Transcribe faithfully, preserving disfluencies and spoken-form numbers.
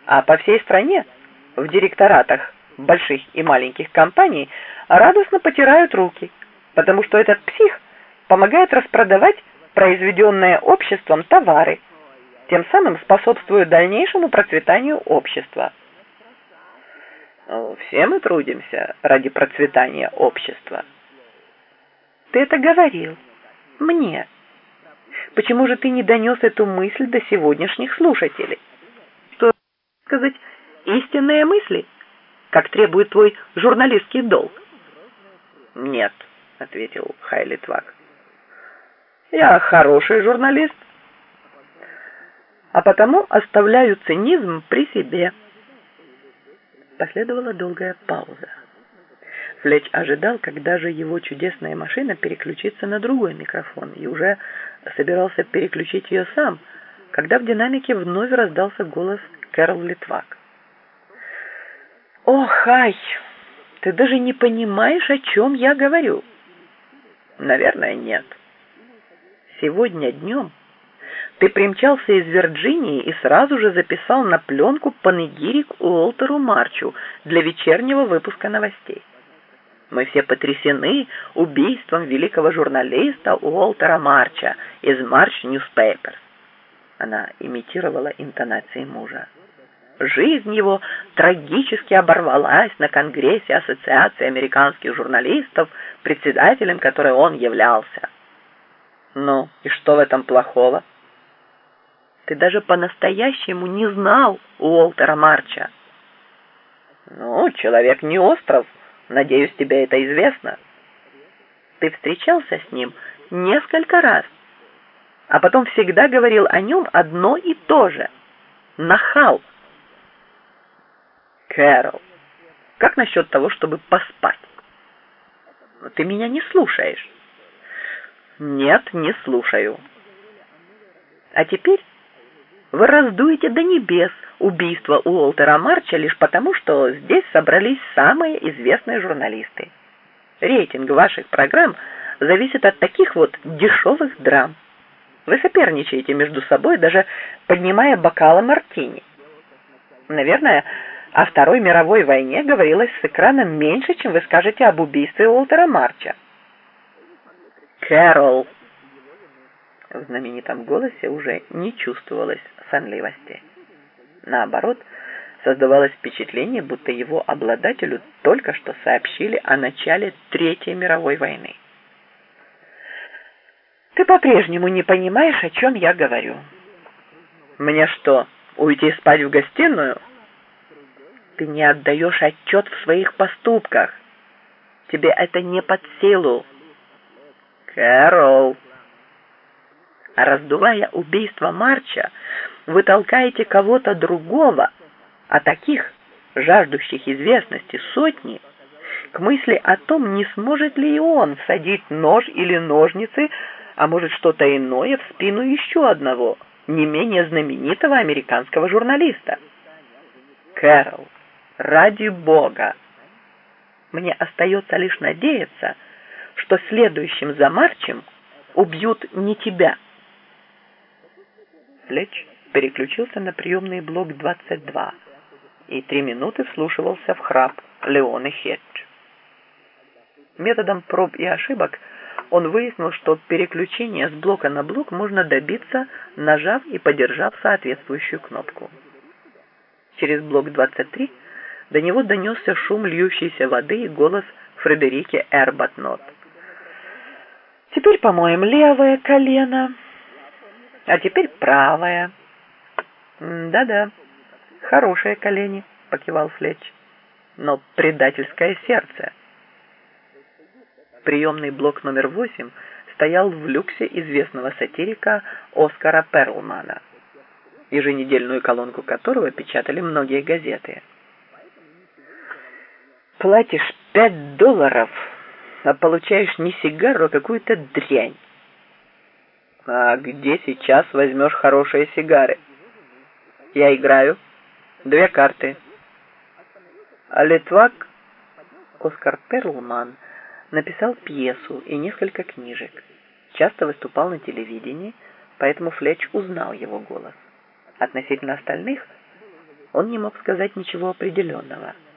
А по всей стране в директоратах больших и маленьких компаний радостно потирают руки, потому что этот псих помогает распродавать произведенные обществом товары, тем самым способствуя дальнейшему процветанию общества. Ну, все мы трудимся ради процветания общества. Ты это говорил мне. Почему же ты не донес эту мысль до сегодняшних слушателей? Что сказать, истинные мысли, как требует твой журналистский долг? Нет, ответил Хай-Литвак. Я хороший журналист, а потому оставляю цинизм при себе. Последовала долгая пауза. Флетч ожидал, когда же его чудесная машина переключится на другой микрофон, и уже собирался переключить ее сам, когда в динамике вновь раздался голос Кэрол Литвак. «О, Хай, ты даже не понимаешь, о чем я говорю». «Наверное, нет». «Сегодня днем ты примчался из Вирджинии и сразу же записал на пленку панегирик Уолтеру Марчу для вечернего выпуска новостей. Мы все потрясены убийством великого журналиста Уолтера Марча из March Newspapers». Она имитировала интонации мужа. «Жизнь его трагически оборвалась на Конгрессе Ассоциации американских журналистов, председателем которой он являлся». «Ну, и что в этом плохого?» «Ты даже по-настоящему не знал Уолтера Марча». «Ну, человек не остров. Надеюсь, тебе это известно». «Ты встречался с ним несколько раз, а потом всегда говорил о нем одно и то же. Нахал». «Кэрол, как насчет того, чтобы поспать?» «Ты меня не слушаешь». «Нет, не слушаю». «А теперь вы раздуете до небес убийство Уолтера Марча лишь потому, что здесь собрались самые известные журналисты. Рейтинг ваших программ зависит от таких вот дешевых драм. Вы соперничаете между собой, даже поднимая бокалы мартини. Наверное, о Второй мировой войне говорилось с экрана меньше, чем вы скажете об убийстве Уолтера Марча». «Кэрол!» В знаменитом голосе уже не чувствовалось сонливости. Наоборот, создавалось впечатление, будто его обладателю только что сообщили о начале Третьей мировой войны. «Ты по-прежнему не понимаешь, о чем я говорю». «Мне что, уйти спать в гостиную?» «Ты не отдаешь отчет в своих поступках. Тебе это не под силу». «Кэрол!» А раздувая убийство Марча, вы толкаете кого-то другого, а таких, жаждущих известности, сотни, к мысли о том, не сможет ли и он всадить нож или ножницы, а может что-то иное, в спину еще одного, не менее знаменитого американского журналиста. «Кэрол, ради Бога!» Мне остается лишь надеяться, что следующим за Марчем убьют не тебя. Флетч переключился на приемный блок двадцать два и три минуты вслушивался в храп Леоны Хедж. Методом проб и ошибок он выяснил, что переключение с блока на блок можно добиться, нажав и подержав соответствующую кнопку. Через блок двадцать три до него донесся шум льющейся воды и голос Фредерики Эрбатнот. «Теперь помоем левое колено, а теперь правое». «Да-да, хорошие колени», — покивал Флетч, — «но предательское сердце». Приемный блок номер восемь стоял в люксе известного сатирика Оскара Перлмана, еженедельную колонку которого печатали многие газеты. «Платишь пять долларов, а получаешь не сигару, а какую-то дрянь». «А где сейчас возьмешь хорошие сигары?» «Я играю. Две карты». «А Литвак?» Оскар Перлман написал пьесу и несколько книжек. Часто выступал на телевидении, поэтому Флетч узнал его голос. Относительно остальных Он не мог сказать ничего определенного.